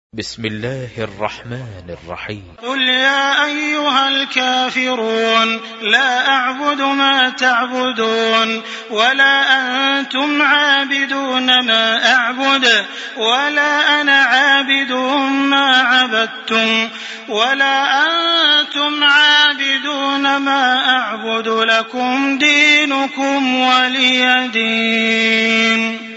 بسم الله الرحمن الرحيم. قل يا أيها الكافرون لا أعبد ما تعبدون ولا أنتم عابدون ما أعبد ولا أنا عابد ما عبدتم ولا أنتم عابدون ما أعبد لكم دينكم ولي دين.